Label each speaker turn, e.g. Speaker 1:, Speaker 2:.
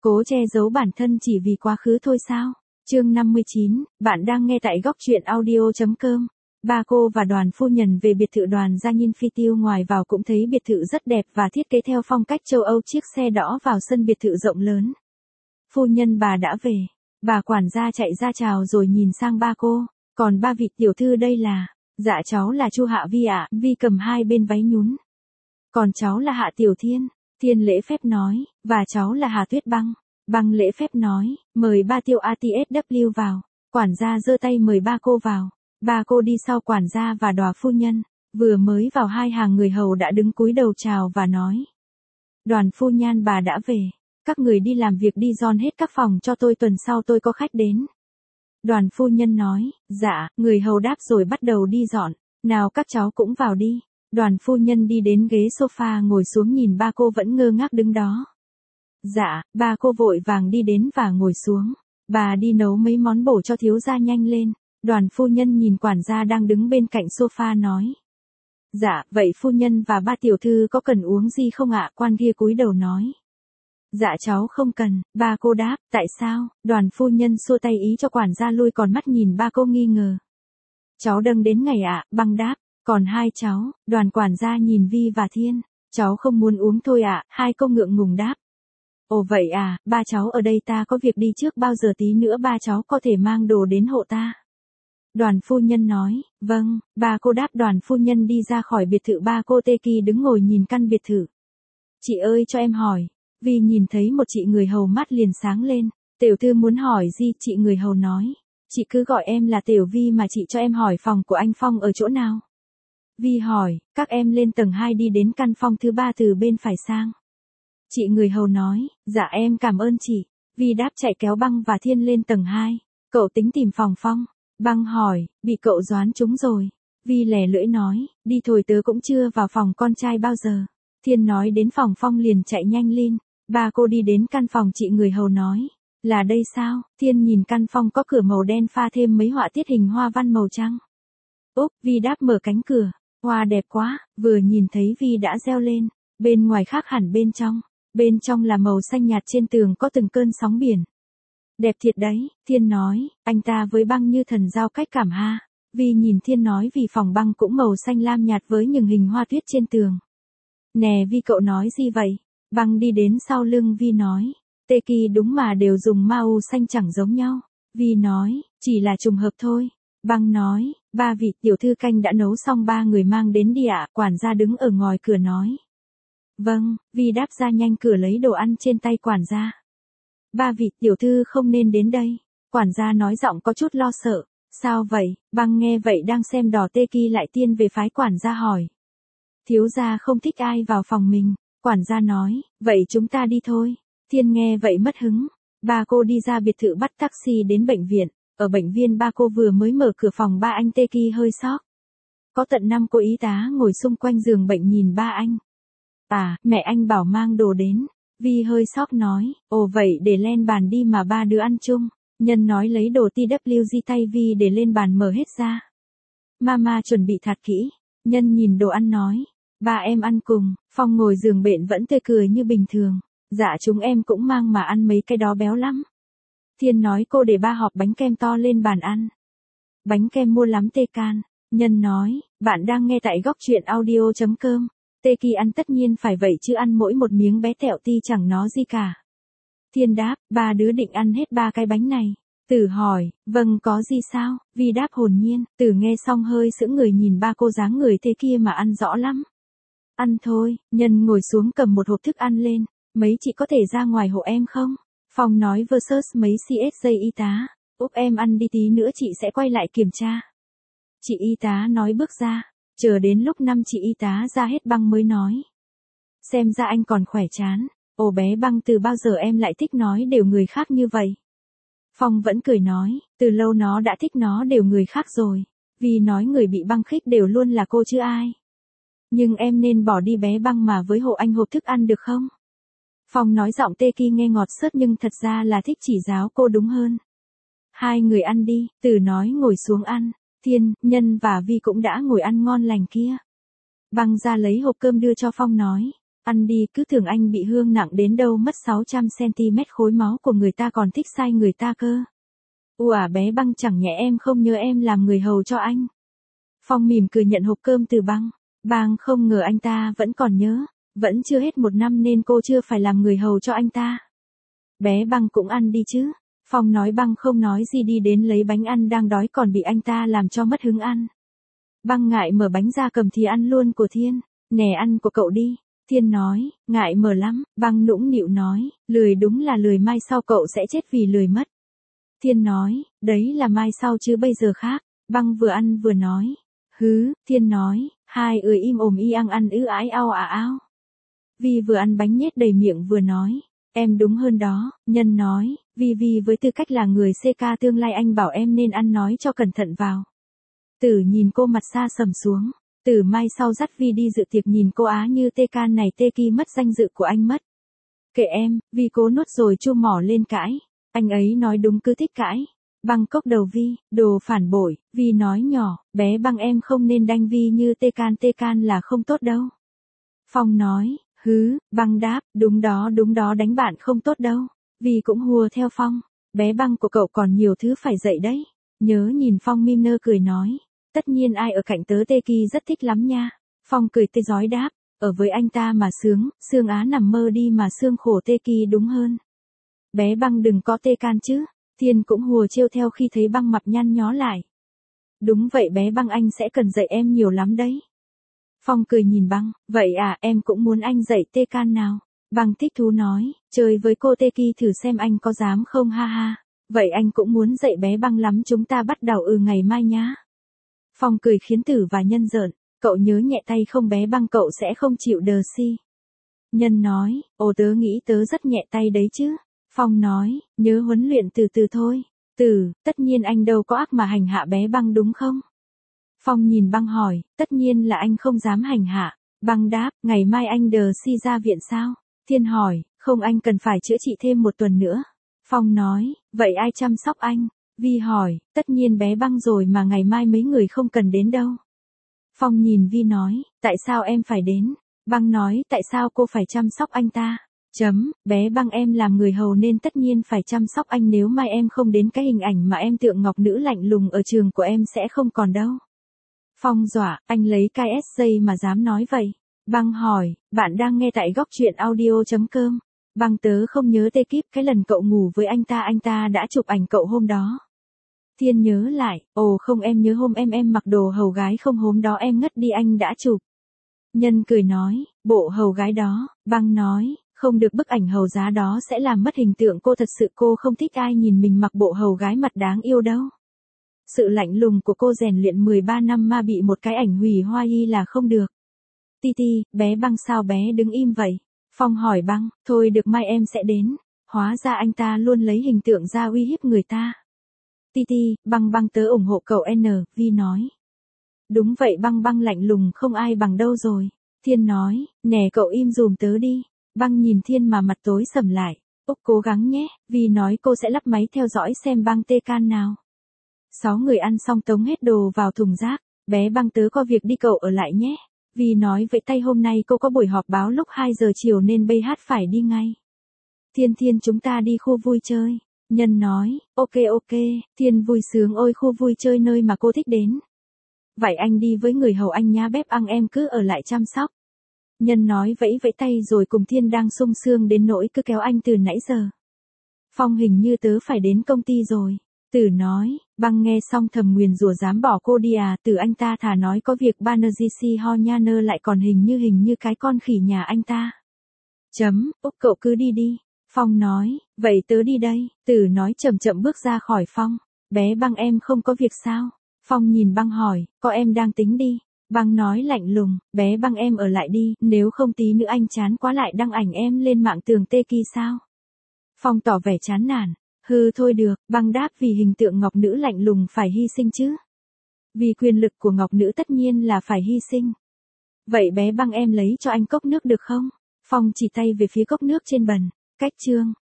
Speaker 1: Cố che giấu bản thân chỉ vì quá khứ thôi sao? Chương 59, bạn đang nghe tại góc truyện audio.com. Ba cô và Đoàn phu nhân về biệt thự Đoàn Gia Nhiên Phi Tiêu, ngoài vào cũng thấy biệt thự rất đẹp và thiết kế theo phong cách châu Âu. Chiếc xe đỏ vào sân biệt thự rộng lớn. Phu nhân bà đã về. Bà quản gia chạy ra chào rồi nhìn sang ba cô. Còn ba vị tiểu thư đây là? Dạ cháu là Chu Hạ Vi ạ. Vi cầm hai bên váy nhún. Còn cháu là Hạ Tiểu Thiên. Thiên lễ phép nói. Và cháu là Hà Tuyết Băng. Băng lễ phép nói. Mời ba Tiêu ATSW vào. Quản gia giơ tay mời ba cô vào. Ba cô đi sau quản gia và Đoàn phu nhân. Vừa mới vào, hai hàng người hầu đã đứng cúi đầu chào và nói. Đoàn phu nhân bà đã về. Các người đi làm việc đi, dọn hết các phòng cho tôi, tuần sau tôi có khách đến. Đoàn phu nhân nói. Dạ. Người hầu đáp rồi bắt đầu đi dọn. Nào các cháu cũng vào đi. Đoàn phu nhân đi đến ghế sofa ngồi xuống, nhìn ba cô vẫn ngơ ngác đứng đó. Dạ. Ba cô vội vàng đi đến và ngồi xuống. Bà đi nấu mấy món bổ cho thiếu gia, nhanh lên. Đoàn phu nhân nhìn quản gia đang đứng bên cạnh sofa nói. Dạ, vậy phu nhân và ba tiểu thư có cần uống gì không ạ? Quan kia cúi đầu nói. Dạ cháu không cần. Ba cô đáp. Tại sao? Đoàn phu nhân xua tay ý cho quản gia lui, còn mắt nhìn ba cô nghi ngờ. Cháu đâng đến ngày ạ. Băng đáp. Còn hai cháu? Đoàn quản gia nhìn Vi và Thiên. Cháu không muốn uống thôi ạ. Hai cô ngượng ngùng đáp. Ồ vậy à, ba cháu ở đây, ta có việc đi trước, bao giờ tí nữa ba cháu có thể mang đồ đến hộ ta. Đoàn phu nhân nói. Vâng. Ba cô đáp. Đoàn phu nhân đi ra khỏi biệt thự. Ba cô Tê Kỳ đứng ngồi nhìn căn biệt thự. Chị ơi cho em hỏi. Vi nhìn thấy một chị người hầu mắt liền sáng lên. Tiểu thư muốn hỏi gì? Chị người hầu nói. Chị cứ gọi em là Tiểu Vi mà, chị cho em hỏi phòng của anh Phong ở chỗ nào. Vi hỏi. Các em lên tầng 2 đi đến căn phòng thứ 3 từ bên phải sang. Chị người hầu nói. Dạ em cảm ơn chị. Vi đáp, chạy kéo Băng và Thiên lên tầng 2. Cậu tính tìm phòng Phong. Băng hỏi. Bị cậu đoán trúng rồi. Vi lè lưỡi nói. Đi thôi, tớ cũng chưa vào phòng con trai bao giờ. Thiên nói đến phòng Phong liền chạy nhanh lên. Ba cô đi đến căn phòng chị người hầu nói. Là đây sao? Thiên nhìn căn phòng có cửa màu đen pha thêm mấy họa tiết hình hoa văn màu trắng. Úp. Vi đáp mở cánh cửa. Hoa đẹp quá. Vừa nhìn thấy Vi đã reo lên. Bên ngoài khác hẳn bên trong. Bên trong là màu xanh nhạt, trên tường có từng cơn sóng biển. Đẹp thiệt đấy. Thiên nói. Anh ta với Băng như thần giao cách cảm ha. Vi nhìn Thiên nói. Vì phòng Băng cũng màu xanh lam nhạt với những hình hoa tuyết trên tường. Nè Vi, cậu nói gì vậy? Băng đi đến sau lưng Vi nói. Tê Kỳ đúng mà, đều dùng màu xanh chẳng giống nhau. Vi nói. Chỉ là trùng hợp thôi. Băng nói. Ba vị tiểu thư canh đã nấu xong, ba người mang đến đi ạ. Quản gia đứng ở ngoài cửa nói. Vâng. Vi đáp ra nhanh cửa lấy đồ ăn trên tay quản gia. Ba vị tiểu thư không nên đến đây. Quản gia nói giọng có chút lo sợ. Sao vậy? Băng nghe vậy đang xem đỏ. Tê Kỳ lại tiên về phái quản gia hỏi. Thiếu gia không thích ai vào phòng mình. Quản gia nói. Vậy chúng ta đi thôi. Thiên nghe vậy mất hứng. Ba cô đi ra biệt thự bắt taxi đến bệnh viện. Ở bệnh viện ba cô vừa mới mở cửa phòng, ba anh Tê Kỳ hơi sốc. Có tận 5 cô y tá ngồi xung quanh giường bệnh nhìn ba anh. À, mẹ anh bảo mang đồ đến. Vi hơi sốc nói. Ồ vậy để lên bàn đi mà ba đứa ăn chung. Nhân nói lấy đồ TWG, tay Vi để lên bàn mở hết ra. Mama chuẩn bị thật kỹ. Nhân nhìn đồ ăn nói. Ba em ăn cùng. Phong ngồi giường bệnh vẫn tươi cười như bình thường. Dạ chúng em cũng mang mà ăn mấy cái đó béo lắm. Thiên nói. Cô để ba hộp bánh kem to lên bàn ăn. Bánh kem mua lắm Tê Can. Nhân nói. Bạn đang nghe tại góc truyện audio.com. Tê Kỳ ăn tất nhiên phải vậy chứ, ăn mỗi một miếng bé tẹo ti chẳng nó gì cả. Thiên đáp. Ba đứa định ăn hết 3 cái bánh này. Tử hỏi. Vâng, có gì sao? Vi đáp hồn nhiên. Tử nghe xong hơi sững người nhìn ba cô dáng người thế kia mà ăn rõ lắm. Ăn thôi. Nhân ngồi xuống cầm một hộp thức ăn lên. Mấy chị có thể ra ngoài hộ em không? Phong nói versus mấy CSJ y tá. Úp em ăn đi, tí nữa chị sẽ quay lại kiểm tra. Chị y tá nói bước ra. Chờ đến lúc 5 chị y tá ra hết, Băng mới nói. Xem ra anh còn khỏe chán. Ồ bé Băng, từ bao giờ em lại thích nói đều người khác như vậy? Phong vẫn cười nói. Từ lâu nó đã thích nó đều người khác rồi. Vì nói người bị Băng khích đều luôn là cô chứ ai. Nhưng em nên bỏ đi bé Băng mà với hộ anh hộp thức ăn được không? Phong nói giọng Tê Kỳ nghe ngọt sớt nhưng thật ra là thích chỉ giáo cô đúng hơn. Hai người ăn đi. Tử nói ngồi xuống ăn. Thiên, Nhân và Vi cũng đã ngồi ăn ngon lành kia. Băng ra lấy hộp cơm đưa cho Phong nói. Ăn đi, cứ tưởng anh bị hương nặng đến đâu mất 600cm khối máu của người ta còn thích sai người ta cơ. Bé Băng, chẳng nhẽ em không nhớ em làm người hầu cho anh. Phong mỉm cười nhận hộp cơm từ Băng. Băng không ngờ anh ta vẫn còn nhớ. Vẫn chưa hết 1 năm nên cô chưa phải làm người hầu cho anh ta. Bé Băng cũng ăn đi chứ. Phong nói. Băng không nói gì đi đến lấy bánh ăn, đang đói còn bị anh ta làm cho mất hứng ăn. Băng ngại mở bánh ra cầm thì ăn luôn của Thiên. Nè, ăn của cậu đi. Thiên nói, ngại mở lắm. Băng nũng nịu nói, lười, đúng là lười, mai sau cậu sẽ chết vì lười mất. Thiên nói, đấy là mai sau chứ bây giờ khác. Băng vừa ăn vừa nói. Hứ, Thiên nói, hai ười im ồm y ăn ăn ứ ái ao ao. Vi vừa ăn bánh nhét đầy miệng vừa nói, em đúng hơn đó. Nhân nói, Vi với tư cách là người CK tương lai anh bảo em nên ăn nói cho cẩn thận vào. Tử nhìn cô mặt xa sầm xuống. Tử mai sau dắt Vi đi dự tiệc, nhìn cô á như tê can này tê ki mất danh dự của anh mất. Kệ em, Vi cố nuốt rồi chu mỏ lên cãi. Anh ấy nói đúng, cứ thích cãi. Băng cốc đầu Vi, đồ phản bội. Vi nói nhỏ, bé Băng em không nên đanh Vi như tê can là không tốt đâu. Phong nói, hứ. Băng đáp, đúng đó, đánh bạn không tốt đâu. Vi cũng hùa theo Phong, bé Băng của cậu còn nhiều thứ phải dạy đấy. Nhớ nhìn Phong mím nơ cười nói, tất nhiên ai ở cạnh tớ tê ki rất thích lắm nha. Phong cười tê rói đáp, ở với anh ta mà sướng, Sương Á nằm mơ đi mà sương khổ tê ki đúng hơn. Bé Băng đừng có tê can chứ. Thiên cũng hùa trêu theo khi thấy Băng mặt nhăn nhó lại. Đúng vậy bé Băng, anh sẽ cần dạy em nhiều lắm đấy. Phong cười nhìn Băng, vậy à, em cũng muốn anh dạy tê can nào. Băng thích thú nói, chơi với cô tê ki thử xem anh có dám không, ha ha. Vậy anh cũng muốn dạy bé Băng lắm, chúng ta bắt đầu ngày mai nhá. Phong cười khiến Tử và Nhân giỡn, cậu nhớ nhẹ tay không bé Băng, cậu sẽ không chịu đờ si. Nhân nói, tớ nghĩ tớ rất nhẹ tay đấy chứ. Phong nói, nhớ huấn luyện từ từ thôi. Tử, tất nhiên anh đâu có ác mà hành hạ bé Băng đúng không? Phong nhìn Băng hỏi, tất nhiên là anh không dám hành hạ. Băng đáp, ngày mai anh đờ si ra viện sao? Thiên hỏi, không, anh cần phải chữa trị thêm 1 tuần nữa. Phong nói, vậy ai chăm sóc anh? Vi hỏi, tất nhiên bé Băng rồi mà, ngày mai mấy người không cần đến đâu. Phong nhìn Vi nói, tại sao em phải đến? Băng nói, tại sao cô phải chăm sóc anh ta? Bé Băng em làm người hầu nên tất nhiên phải chăm sóc anh, nếu mai em không đến cái hình ảnh mà em tượng ngọc nữ lạnh lùng ở trường của em sẽ không còn đâu. Phong dọa, anh lấy cái SJ mà dám nói vậy. Băng hỏi, bạn đang nghe tại góc truyện audio.com. Băng tớ không nhớ tê kíp cái lần cậu ngủ với anh ta đã chụp ảnh cậu hôm đó. Thiên nhớ lại, không, em nhớ hôm em mặc đồ hầu gái không, hôm đó em ngất đi anh đã chụp. Nhân cười nói, bộ hầu gái đó. Băng nói, không được, bức ảnh hầu giá đó sẽ làm mất hình tượng cô, thật sự cô không thích ai nhìn mình mặc bộ hầu gái mặt đáng yêu đâu. Sự lạnh lùng của cô rèn luyện 13 năm mà bị một cái ảnh hủy hoại là không được. Titi, bé Băng sao bé đứng im vậy? Phong hỏi Băng, thôi được, mai em sẽ đến. Hóa ra anh ta luôn lấy hình tượng ra uy hiếp người ta. Titi, Băng tớ ủng hộ cậu N, Vi nói. Đúng vậy Băng lạnh lùng không ai bằng đâu rồi. Thiên nói, nè cậu im dùm tớ đi. Băng nhìn Thiên mà mặt tối sầm lại. Úc cố gắng nhé, Vi nói cô sẽ lắp máy theo dõi xem Băng tê can nào. 6 người ăn xong tống hết đồ vào thùng rác. Bé Băng tớ có việc đi, cậu ở lại nhé. Vi nói vậy tay hôm nay cô có buổi họp báo lúc 2 giờ chiều nên BH phải đi ngay. Thiên chúng ta đi khu vui chơi. Nhân nói, ok. Thiên vui sướng, ôi khu vui chơi nơi mà cô thích đến. Vậy anh đi với người hầu anh nhá, bếp ăn em cứ ở lại chăm sóc. Nhân nói vẫy tay rồi cùng Thiên đang sung sướng đến nỗi cứ kéo anh từ nãy giờ. Phong, hình như tớ phải đến công ty rồi. Tử nói, Băng nghe xong thầm nguyền rủa dám bỏ cô đi à. Tử anh ta thà nói có việc Banerjisi ho nha nơ lại còn hình như cái con khỉ nhà anh ta. Úc cậu cứ đi. Phong nói, vậy tớ đi đây. Tử nói chậm bước ra khỏi Phong. Bé Băng em không có việc sao? Phong nhìn Băng hỏi, có em đang tính đi. Băng nói lạnh lùng, bé Băng em ở lại đi, nếu không tí nữa anh chán quá lại đăng ảnh em lên mạng tường tê ki sao? Phong tỏ vẻ chán nản. Hừ thôi được, Băng đáp, vì hình tượng ngọc nữ lạnh lùng phải hy sinh chứ. Vì quyền lực của ngọc nữ tất nhiên là phải hy sinh. Vậy bé Băng em lấy cho anh cốc nước được không? Phong chỉ tay về phía cốc nước trên bần. Cách chương.